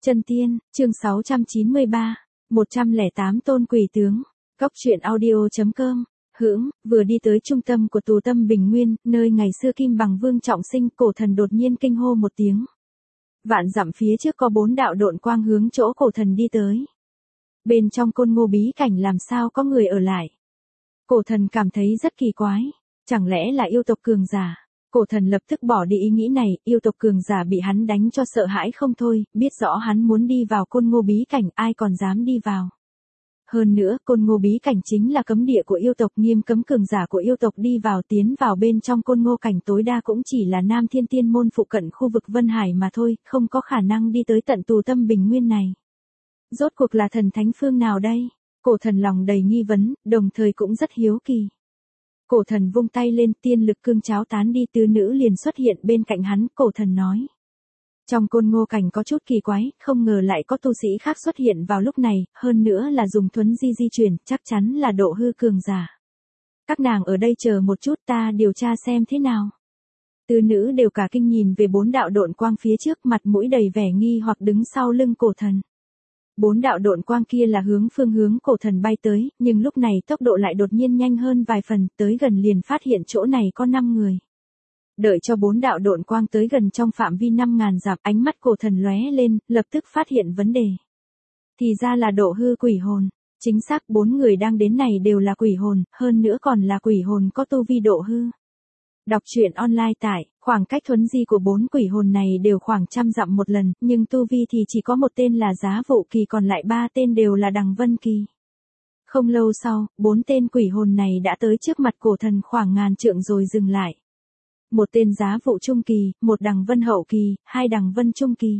Chân tiên, chương 693, 108 tôn quỷ tướng. Góc truyện audio.com. Vừa đi tới trung tâm của tù tâm Bình Nguyên, nơi ngày xưa Kim Bằng Vương trọng sinh, cổ thần đột nhiên kinh hô một tiếng. Vạn dặm phía trước có 4 đạo độn quang hướng chỗ cổ thần đi tới. Bên trong Côn Ngô bí cảnh làm sao có người ở lại. Cổ thần cảm thấy rất kỳ quái, chẳng lẽ là yêu tộc cường giả. Cổ thần lập tức bỏ đi ý nghĩ này, yêu tộc cường giả bị hắn đánh cho sợ hãi không thôi, biết rõ hắn muốn đi vào Côn Ngô bí cảnh, ai còn dám đi vào. Hơn nữa, Côn Ngô bí cảnh chính là cấm địa của yêu tộc, nghiêm cấm cường giả của yêu tộc đi vào, tiến vào bên trong Côn Ngô cảnh tối đa cũng chỉ là Nam Thiên Tiên môn phụ cận khu vực Vân Hải mà thôi, không có khả năng đi tới tận tù tâm Bình Nguyên này. Rốt cuộc là thần thánh phương nào đây? Cổ thần lòng đầy nghi vấn, đồng thời cũng rất hiếu kỳ. Cổ thần vung tay lên, tiên lực cương cháo tán đi, tứ nữ liền xuất hiện bên cạnh hắn, cổ thần nói. Trong Côn Ngô cảnh có chút kỳ quái, không ngờ lại có tu sĩ khác xuất hiện vào lúc này, hơn nữa là dùng thuấn di chuyển, chắc chắn là độ hư cường giả. Các nàng ở đây chờ một chút, ta điều tra xem thế nào. Tứ nữ đều cả kinh nhìn về 4 đạo độn quang phía trước, mặt mũi đầy vẻ nghi hoặc đứng sau lưng cổ thần. 4 đạo độn quang kia là phương hướng cổ thần bay tới, nhưng lúc này tốc độ lại đột nhiên nhanh hơn vài phần, tới gần liền phát hiện chỗ này có 5 người. Đợi cho 4 đạo độn quang tới gần trong phạm vi 5.000 dặm, ánh mắt cổ thần lóe lên, lập tức phát hiện vấn đề. Thì ra là độ hư quỷ hồn, chính xác 4 người đang đến này đều là quỷ hồn, hơn nữa còn là quỷ hồn có tu vi độ hư. Đọc truyện online tại, khoảng cách thuấn di của 4 quỷ hồn này đều khoảng 100 dặm một lần, nhưng tu vi thì chỉ có một tên là Giá Vụ Kỳ, còn lại 3 tên đều là Đằng Vân Kỳ. Không lâu sau, 4 tên quỷ hồn này đã tới trước mặt cổ thần khoảng ngàn trượng rồi dừng lại. Một tên Giá Vụ Trung Kỳ, một Đằng Vân Hậu Kỳ, 2 Đằng Vân Trung Kỳ.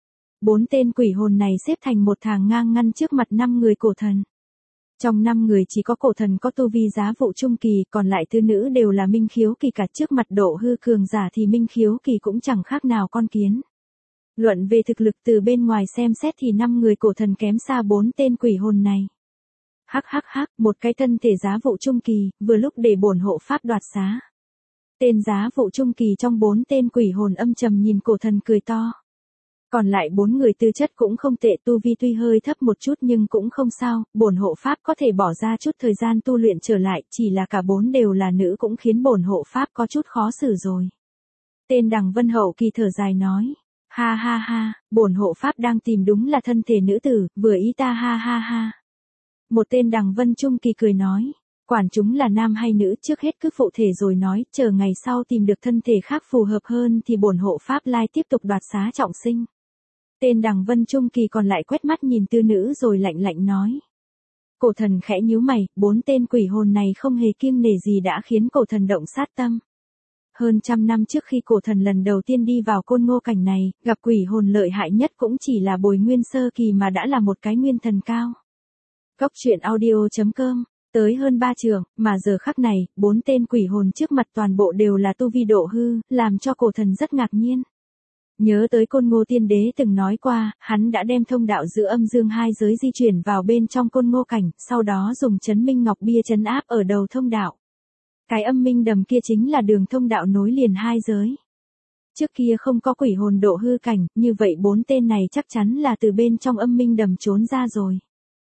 4 tên quỷ hồn này xếp thành một hàng ngang ngăn trước mặt 5 người cổ thần. Trong 5 người chỉ có cổ thần có tu vi Giá Vụ Trung Kỳ, còn lại tứ nữ đều là Minh Khiếu Kỳ, cả trước mặt độ hư cường giả thì Minh Khiếu Kỳ cũng chẳng khác nào con kiến. Luận về thực lực từ bên ngoài xem xét thì 5 người cổ thần kém xa 4 tên quỷ hồn này. Một cái thân thể Giá Vụ Trung Kỳ, vừa lúc để bổn hộ pháp đoạt xá. Tên Giá Vụ Trung Kỳ trong 4 tên quỷ hồn âm trầm nhìn cổ thần cười to. Còn lại 4 người tư chất cũng không tệ, tu vi tuy hơi thấp một chút nhưng cũng không sao, bổn hộ pháp có thể bỏ ra chút thời gian tu luyện trở lại, chỉ là cả 4 đều là nữ cũng khiến bổn hộ pháp có chút khó xử rồi. Tên Đằng Vân Hậu Kỳ thở dài nói, ha, bổn hộ pháp đang tìm đúng là thân thể nữ tử, vừa ý ta ha. Một tên Đằng Vân Trung Kỳ cười nói, quản chúng là nam hay nữ, trước hết cứ phụ thể rồi nói, chờ ngày sau tìm được thân thể khác phù hợp hơn thì bổn hộ pháp lai tiếp tục đoạt xá trọng sinh. Tên Đằng Vân Trung Kỳ còn lại quét mắt nhìn tư nữ rồi lạnh nói. Cổ thần khẽ nhíu mày, 4 tên quỷ hồn này không hề kiêng nể gì đã khiến cổ thần động sát tâm. Hơn 100 năm trước khi cổ thần lần đầu tiên đi vào Côn Ngô cảnh này, gặp quỷ hồn lợi hại nhất cũng chỉ là Bồi Nguyên Sơ Kỳ mà đã là một cái nguyên thần cao. Góc truyện audio.com. Tới hơn 3 trượng, mà giờ khắc này, 4 tên quỷ hồn trước mặt toàn bộ đều là tu vi độ hư, làm cho cổ thần rất ngạc nhiên. Nhớ tới Côn Ngô Tiên Đế từng nói qua, hắn đã đem thông đạo giữa âm dương hai giới di chuyển vào bên trong Côn Ngô cảnh, sau đó dùng chấn minh ngọc bia chấn áp ở đầu thông đạo. Cái âm minh đầm kia chính là đường thông đạo nối liền hai giới. Trước kia không có quỷ hồn độ hư cảnh, như vậy 4 tên này chắc chắn là từ bên trong âm minh đầm trốn ra rồi.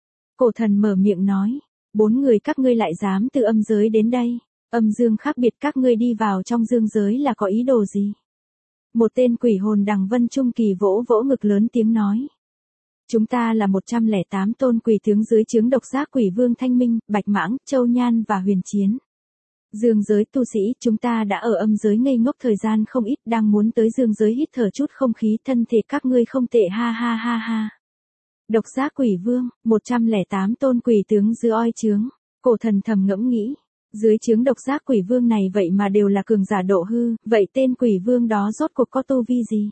Cổ thần mở miệng nói. 4 người các ngươi lại dám từ âm giới đến đây, âm dương khác biệt, các ngươi đi vào trong dương giới là có ý đồ gì? Một tên quỷ hồn Đằng Vân Trung Kỳ vỗ ngực lớn tiếng nói. Chúng ta là 108 tôn quỷ tướng dưới trướng độc giác quỷ vương Thanh Minh, Bạch Mãng, Châu Nhan và Huyền Chiến. Dương giới tu sĩ, chúng ta đã ở âm giới ngây ngốc thời gian không ít, đang muốn tới dương giới hít thở chút không khí, thân thể các ngươi không tệ ha. Độc giác quỷ vương, 108 tôn quỷ tướng dưới oi chướng, cổ thần thầm ngẫm nghĩ, dưới chướng độc giác quỷ vương này vậy mà đều là cường giả độ hư, vậy tên quỷ vương đó rốt cuộc có tu vi gì?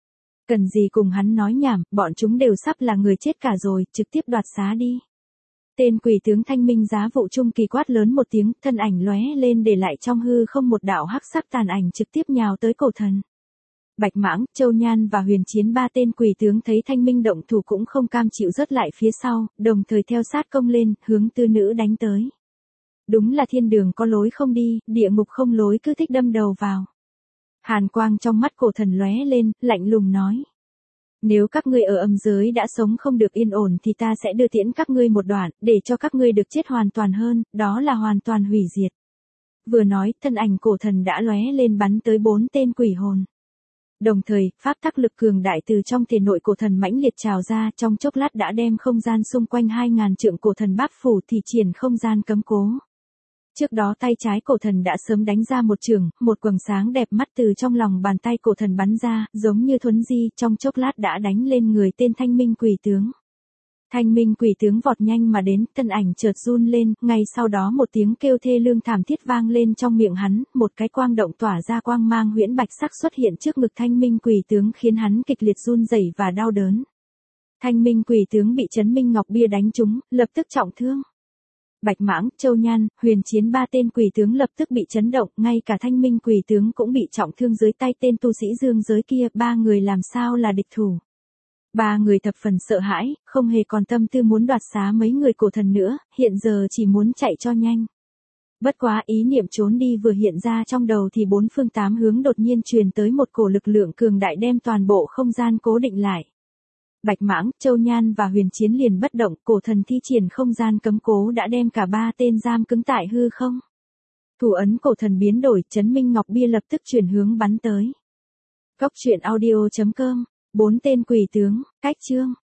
Cần gì cùng hắn nói nhảm, bọn chúng đều sắp là người chết cả rồi, trực tiếp đoạt xá đi. Tên quỷ tướng Thanh Minh Giá Vụ Trung Kỳ quát lớn một tiếng, thân ảnh lóe lên để lại trong hư không một đạo hắc sắc tàn ảnh trực tiếp nhào tới cổ thần. Bạch Mãng, Châu Nhan và Huyền Chiến, 3 tên quỷ tướng thấy Thanh Minh động thủ cũng không cam chịu rớt lại phía sau, đồng thời theo sát công lên, hướng tư nữ đánh tới. Đúng là thiên đường có lối không đi, địa ngục không lối, cứ thích đâm đầu vào. Hàn quang trong mắt cổ thần lóe lên, lạnh lùng nói. Nếu các ngươi ở âm giới đã sống không được yên ổn thì ta sẽ đưa tiễn các ngươi một đoạn, để cho các ngươi được chết hoàn toàn hơn, đó là hoàn toàn hủy diệt. Vừa nói, thân ảnh cổ thần đã lóe lên bắn tới 4 tên quỷ hồn. Đồng thời, pháp tắc lực cường đại từ trong thể nội cổ thần mãnh liệt trào ra, trong chốc lát đã đem không gian xung quanh 2000 trượng cổ thần báp phủ thì triển không gian cấm cố. Trước đó tay trái cổ thần đã sớm đánh ra một chưởng, một quầng sáng đẹp mắt từ trong lòng bàn tay cổ thần bắn ra, giống như thuấn di, trong chốc lát đã đánh lên người tên Thanh Minh quỷ tướng. Thanh Minh quỷ tướng vọt nhanh mà đến, thân ảnh chợt run lên, ngay sau đó một tiếng kêu thê lương thảm thiết vang lên trong miệng hắn, một cái quang động tỏa ra quang mang huyễn bạch sắc xuất hiện trước ngực Thanh Minh quỷ tướng khiến hắn kịch liệt run rẩy và đau đớn. Thanh Minh quỷ tướng bị chấn minh ngọc bia đánh trúng, lập tức trọng thương. Bạch Mãng, Châu Nhan, Huyền Chiến ba tên quỷ tướng lập tức bị chấn động, ngay cả Thanh Minh quỷ tướng cũng bị trọng thương dưới tay tên tu sĩ dương giới kia, ba người làm sao là địch thủ. Ba người thập phần sợ hãi, không hề còn tâm tư muốn đoạt xá mấy người cổ thần nữa, hiện giờ chỉ muốn chạy cho nhanh. Bất quá ý niệm trốn đi vừa hiện ra trong đầu thì bốn phương tám hướng đột nhiên truyền tới một cổ lực lượng cường đại đem toàn bộ không gian cố định lại. Bạch Mãng, Châu Nhan và Huyền Chiến liền bất động, cổ thần thi triển không gian cấm cố đã đem cả ba tên giam cứng tại hư không. Thủ ấn cổ thần biến đổi, chấn minh ngọc bia lập tức chuyển hướng bắn tới. Cốc truyện audio.com, 4 tên quỷ tướng, cách chương.